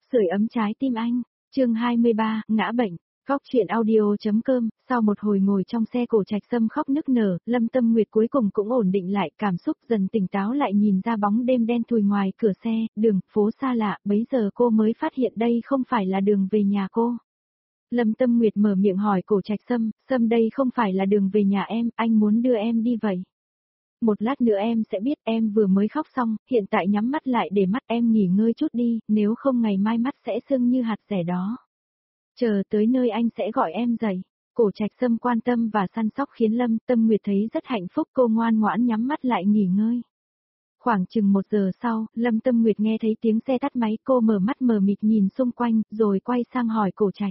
Sưởi ấm trái tim anh, chương 23, ngã bệnh. Góc chuyện audio.com, sau một hồi ngồi trong xe Cổ Trạch Sâm khóc nức nở, Lâm Tâm Nguyệt cuối cùng cũng ổn định lại cảm xúc, dần tỉnh táo lại, nhìn ra bóng đêm đen thui ngoài cửa xe, đường phố xa lạ, bấy giờ cô mới phát hiện đây không phải là đường về nhà cô. Lâm Tâm Nguyệt mở miệng hỏi Cổ Trạch Sâm, Sâm đây không phải là đường về nhà em, anh muốn đưa em đi vậy. Một lát nữa em sẽ biết, em vừa mới khóc xong, hiện tại nhắm mắt lại để mắt em nghỉ ngơi chút đi, nếu không ngày mai mắt sẽ sưng như hạt dẻ đó. Chờ tới nơi anh sẽ gọi em dậy. Cổ Trạch Sâm quan tâm và săn sóc khiến Lâm Tâm Nguyệt thấy rất hạnh phúc, cô ngoan ngoãn nhắm mắt lại nghỉ ngơi. Khoảng chừng 1 giờ sau, Lâm Tâm Nguyệt nghe thấy tiếng xe tắt máy, cô mở mắt mờ mịt nhìn xung quanh, rồi quay sang hỏi Cổ Trạch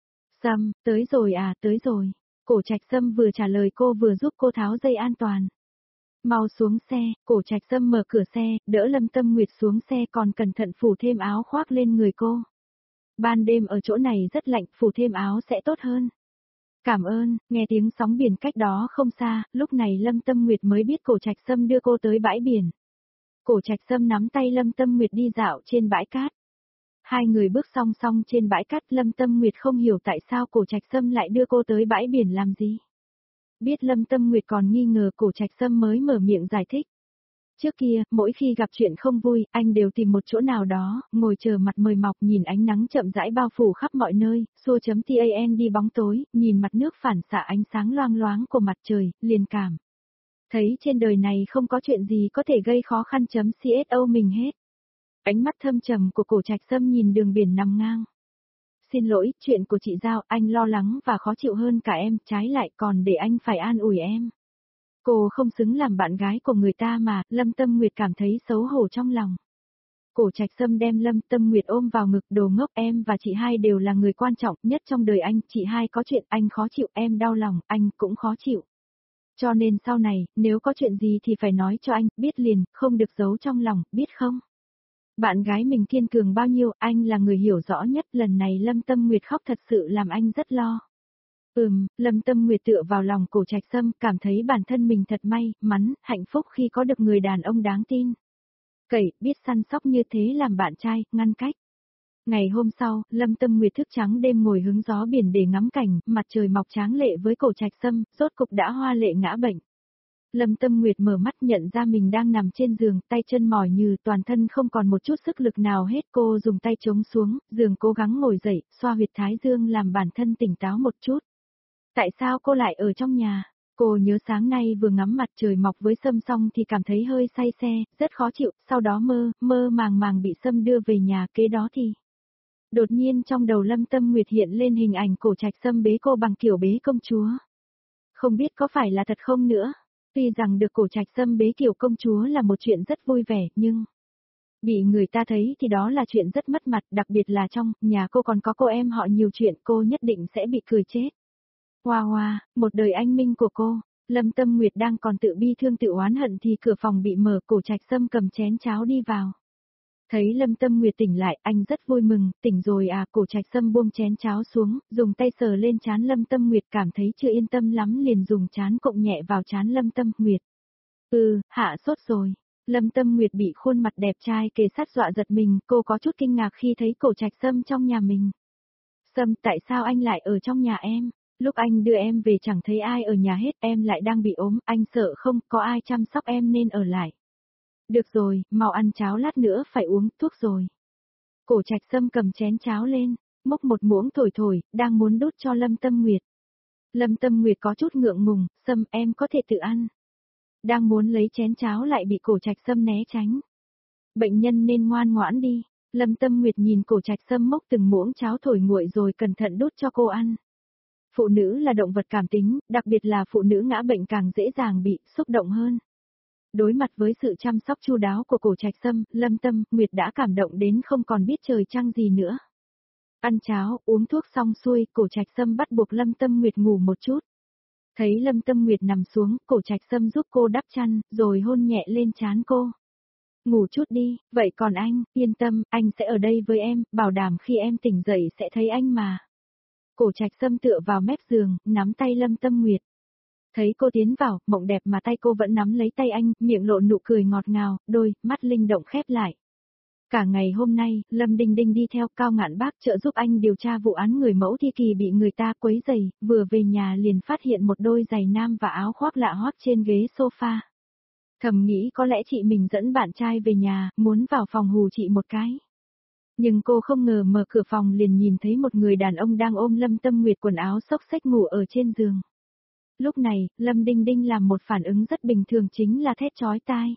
Sâm, tới rồi à, tới rồi. Cổ Trạch Sâm vừa trả lời cô vừa giúp cô tháo dây an toàn. Mau xuống xe, Cổ Trạch Sâm mở cửa xe, đỡ Lâm Tâm Nguyệt xuống xe, còn cẩn thận phủ thêm áo khoác lên người cô. Ban đêm ở chỗ này rất lạnh, phủ thêm áo sẽ tốt hơn. Cảm ơn, nghe tiếng sóng biển cách đó không xa, lúc này Lâm Tâm Nguyệt mới biết Cổ Trạch Sâm đưa cô tới bãi biển. Cổ Trạch Sâm nắm tay Lâm Tâm Nguyệt đi dạo trên bãi cát. Hai người bước song song trên bãi cát, Lâm Tâm Nguyệt không hiểu tại sao Cổ Trạch Sâm lại đưa cô tới bãi biển làm gì. Biết Lâm Tâm Nguyệt còn nghi ngờ, Cổ Trạch Sâm mới mở miệng giải thích. Trước kia, mỗi khi gặp chuyện không vui, anh đều tìm một chỗ nào đó, ngồi chờ mặt mời mọc, nhìn ánh nắng chậm rãi bao phủ khắp mọi nơi, xua.tan đi bóng tối, nhìn mặt nước phản xạ ánh sáng loang loáng của mặt trời, liền cảm thấy trên đời này không có chuyện gì có thể gây khó khăn.co mình hết. Ánh mắt thâm trầm của Cổ Trạch Sâm nhìn đường biển nằm ngang. Xin lỗi, chuyện của chị Giao, anh lo lắng và khó chịu hơn cả em, trái lại còn để anh phải an ủi em. Cô không xứng làm bạn gái của người ta mà, Lâm Tâm Nguyệt cảm thấy xấu hổ trong lòng. Cổ Trạch Sâm đem Lâm Tâm Nguyệt ôm vào ngực, đồ ngốc, em và chị hai đều là người quan trọng nhất trong đời anh, chị hai có chuyện anh khó chịu, em đau lòng, anh cũng khó chịu. Cho nên sau này, nếu có chuyện gì thì phải nói cho anh, biết liền, không được giấu trong lòng, biết không? Bạn gái mình kiên cường bao nhiêu, anh là người hiểu rõ nhất, lần này Lâm Tâm Nguyệt khóc thật sự làm anh rất lo. Lâm Tâm Nguyệt tựa vào lòng Cổ Trạch Sâm, cảm thấy bản thân mình thật may mắn, hạnh phúc khi có được người đàn ông đáng tin. Cậy, biết săn sóc như thế làm bạn trai, ngăn cách. Ngày hôm sau, Lâm Tâm Nguyệt thức trắng đêm ngồi hứng gió biển để ngắm cảnh, mặt trời mọc tráng lệ với Cổ Trạch Sâm, rốt cục đã hoa lệ ngã bệnh. Lâm Tâm Nguyệt mở mắt nhận ra mình đang nằm trên giường, tay chân mỏi nhừ, toàn thân không còn một chút sức lực nào hết, cô dùng tay chống xuống, giường cố gắng ngồi dậy, xoa huyệt thái dương làm bản thân tỉnh táo một chút. Tại sao cô lại ở trong nhà? Cô nhớ sáng nay vừa ngắm mặt trời mọc với Sâm xong thì cảm thấy hơi say xe, rất khó chịu, sau đó mơ màng bị Sâm đưa về nhà, kế đó thì. Đột nhiên trong đầu Lâm Tâm Nguyệt hiện lên hình ảnh Cổ Trạch Sâm bế cô bằng kiểu bế công chúa. Không biết có phải là thật không nữa? Tuy rằng được Cổ Trạch Sâm bế kiểu công chúa là một chuyện rất vui vẻ, nhưng bị người ta thấy thì đó là chuyện rất mất mặt, đặc biệt là trong nhà cô còn có cô em họ nhiều chuyện, cô nhất định sẽ bị cười chết. Hoa, một đời anh minh của cô. Lâm Tâm Nguyệt đang còn tự bi thương tự oán hận thì cửa phòng bị mở, Cổ Trạch Sâm cầm chén cháo đi vào. Thấy Lâm Tâm Nguyệt tỉnh lại, anh rất vui mừng, tỉnh rồi à? Cổ Trạch Sâm buông chén cháo xuống, dùng tay sờ lên trán Lâm Tâm Nguyệt, cảm thấy chưa yên tâm lắm liền dùng trán cụng nhẹ vào trán Lâm Tâm Nguyệt. Hạ sốt rồi. Lâm Tâm Nguyệt bị khuôn mặt đẹp trai kề sát dọa giật mình, cô có chút kinh ngạc khi thấy Cổ Trạch Sâm trong nhà mình. Sâm, tại sao anh lại ở trong nhà em? Lúc anh đưa em về chẳng thấy ai ở nhà hết, em lại đang bị ốm, anh sợ không có ai chăm sóc em nên ở lại. Được rồi, mau ăn cháo, lát nữa phải uống thuốc rồi. Cổ Trạch Sâm cầm chén cháo lên, múc một muỗng thổi, đang muốn đút cho Lâm Tâm Nguyệt. Lâm Tâm Nguyệt có chút ngượng ngùng, Sâm em có thể tự ăn. Đang muốn lấy chén cháo lại bị Cổ Trạch Sâm né tránh. Bệnh nhân nên ngoan ngoãn đi. Lâm Tâm Nguyệt nhìn Cổ Trạch Sâm múc từng muỗng cháo thổi nguội rồi cẩn thận đút cho cô ăn. Phụ nữ là động vật cảm tính, đặc biệt là phụ nữ ngã bệnh càng dễ dàng bị xúc động hơn. Đối mặt với sự chăm sóc chu đáo của Cổ Trạch Sâm, Lâm Tâm Nguyệt đã cảm động đến không còn biết trời trăng gì nữa. Ăn cháo, uống thuốc xong xuôi, Cổ Trạch Sâm bắt buộc Lâm Tâm Nguyệt ngủ một chút. Thấy Lâm Tâm Nguyệt nằm xuống, Cổ Trạch Sâm giúp cô đắp chăn, rồi hôn nhẹ lên trán cô. Ngủ chút đi, vậy còn anh, yên tâm, anh sẽ ở đây với em, bảo đảm khi em tỉnh dậy sẽ thấy anh mà. Cổ Trạch Sâm tựa vào mép giường, nắm tay Lâm Tâm Nguyệt. Thấy cô tiến vào, mộng đẹp mà tay cô vẫn nắm lấy tay anh, miệng lộ nụ cười ngọt ngào, đôi mắt linh động khép lại. Cả ngày hôm nay, Lâm Đinh Đinh đi theo Cao Ngạn Bác trợ giúp anh điều tra vụ án người mẫu Thi Kỳ bị người ta quấy rầy, vừa về nhà liền phát hiện một đôi giày nam và áo khoác lạ hoắc trên ghế sofa. Thầm nghĩ có lẽ chị mình dẫn bạn trai về nhà, muốn vào phòng hù chị một cái. Nhưng cô không ngờ mở cửa phòng liền nhìn thấy một người đàn ông đang ôm Lâm Tâm Nguyệt quần áo xốc xếch ngủ ở trên giường. Lúc này, Lâm Đinh Đinh làm một phản ứng rất bình thường chính là thét chói tai.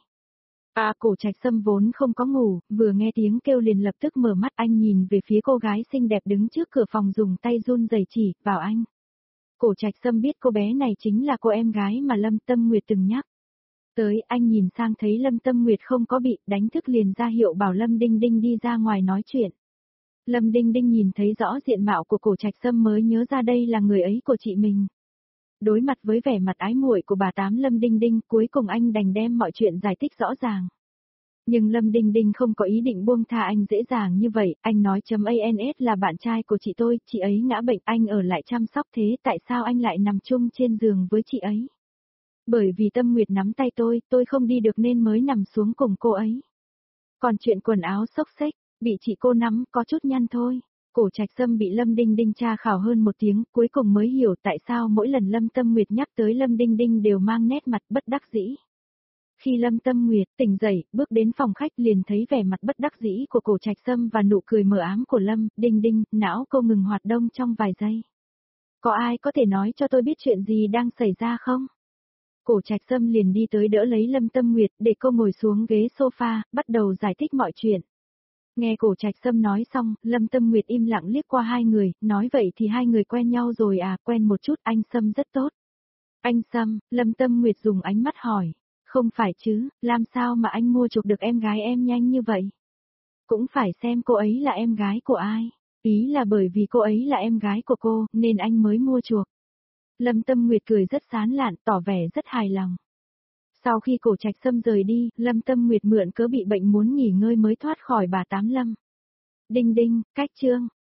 Cổ Trạch Sâm vốn không có ngủ, vừa nghe tiếng kêu liền lập tức mở mắt, anh nhìn về phía cô gái xinh đẹp đứng trước cửa phòng dùng tay run rẩy chỉ vào anh. Cổ Trạch Sâm biết cô bé này chính là cô em gái mà Lâm Tâm Nguyệt từng nhắc tới, anh nhìn sang thấy Lâm Tâm Nguyệt không có bị đánh thức liền ra hiệu bảo Lâm Đinh Đinh đi ra ngoài nói chuyện. Lâm Đinh Đinh nhìn thấy rõ diện mạo của Cổ Trạch Sâm mới nhớ ra đây là người ấy của chị mình. Đối mặt với vẻ mặt ái muội của bà Tám Lâm Đinh Đinh, cuối cùng anh đành đem mọi chuyện giải thích rõ ràng. Nhưng Lâm Đinh Đinh không có ý định buông tha anh dễ dàng như vậy, anh nói ANS là bạn trai của chị tôi, chị ấy ngã bệnh, anh ở lại chăm sóc, thế tại sao anh lại nằm chung trên giường với chị ấy? Bởi vì Tâm Nguyệt nắm tay tôi không đi được nên mới nằm xuống cùng cô ấy. Còn chuyện quần áo xốc xếch, bị chị cô nắm có chút nhăn thôi. Cổ Trạch Sâm bị Lâm Đinh Đinh tra khảo hơn một tiếng, cuối cùng mới hiểu tại sao mỗi lần Lâm Tâm Nguyệt nhắc tới Lâm Đinh Đinh đều mang nét mặt bất đắc dĩ. Khi Lâm Tâm Nguyệt tỉnh dậy, bước đến phòng khách liền thấy vẻ mặt bất đắc dĩ của Cổ Trạch Sâm và nụ cười mờ ám của Lâm Đinh Đinh, não cô ngừng hoạt động trong vài giây. Có ai có thể nói cho tôi biết chuyện gì đang xảy ra không? Cổ Trạch Sâm liền đi tới đỡ lấy Lâm Tâm Nguyệt để cô ngồi xuống ghế sofa, bắt đầu giải thích mọi chuyện. Nghe Cổ Trạch Sâm nói xong, Lâm Tâm Nguyệt im lặng liếc qua hai người, nói vậy thì hai người quen nhau rồi à, quen một chút, anh Sâm rất tốt. Anh Sâm, Lâm Tâm Nguyệt dùng ánh mắt hỏi, không phải chứ, làm sao mà anh mua chuộc được em gái em nhanh như vậy? Cũng phải xem cô ấy là em gái của ai, ý là bởi vì cô ấy là em gái của cô, nên anh mới mua chuộc. Lâm Tâm Nguyệt cười rất sán lạn, tỏ vẻ rất hài lòng. Sau khi Cổ Trạch Sâm rời đi, Lâm Tâm Nguyệt mượn cớ bị bệnh muốn nghỉ ngơi mới thoát khỏi bà Tám Lâm. Đinh Đinh, cách chương.